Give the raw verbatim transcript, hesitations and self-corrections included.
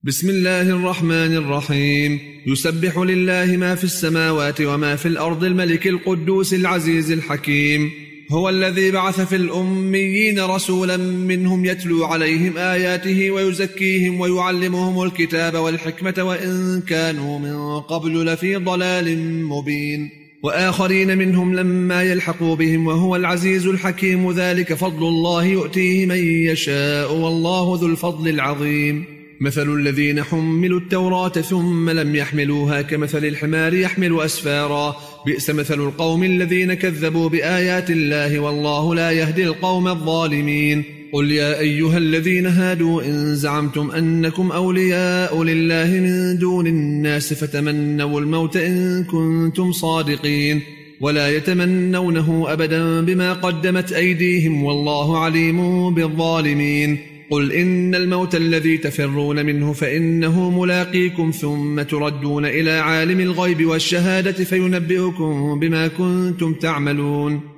بسم الله الرحمن الرحيم. يسبح لله ما في السماوات وما في الأرض الملك القدوس العزيز الحكيم. هو الذي بعث في الأميين رسولا منهم يتلو عليهم آياته ويزكيهم ويعلمهم الكتاب والحكمة وإن كانوا من قبل لفي ضلال مبين، وآخرين منهم لما يلحقوا بهم وهو العزيز الحكيم. ذلك فضل الله يؤتيه من يشاء والله ذو الفضل العظيم. مثل الذين حملوا التوراة ثم لم يحملوها كمثل الحمار يحمل أسفارا، بئس مثل القوم الذين كذبوا بآيات الله والله لا يهدي القوم الظالمين. قل يا أيها الذين هادوا إن زعمتم أنكم أولياء لله من دون الناس فتمنوا الموت إن كنتم صادقين، ولا يتمنونه أبدا بما قدمت أيديهم والله عليم بالظالمين. قل إن الموت الذي تفرون منه فإنه ملاقيكم ثم تردون إلى عالم الغيب والشهادة فينبئكم بما كنتم تعملون.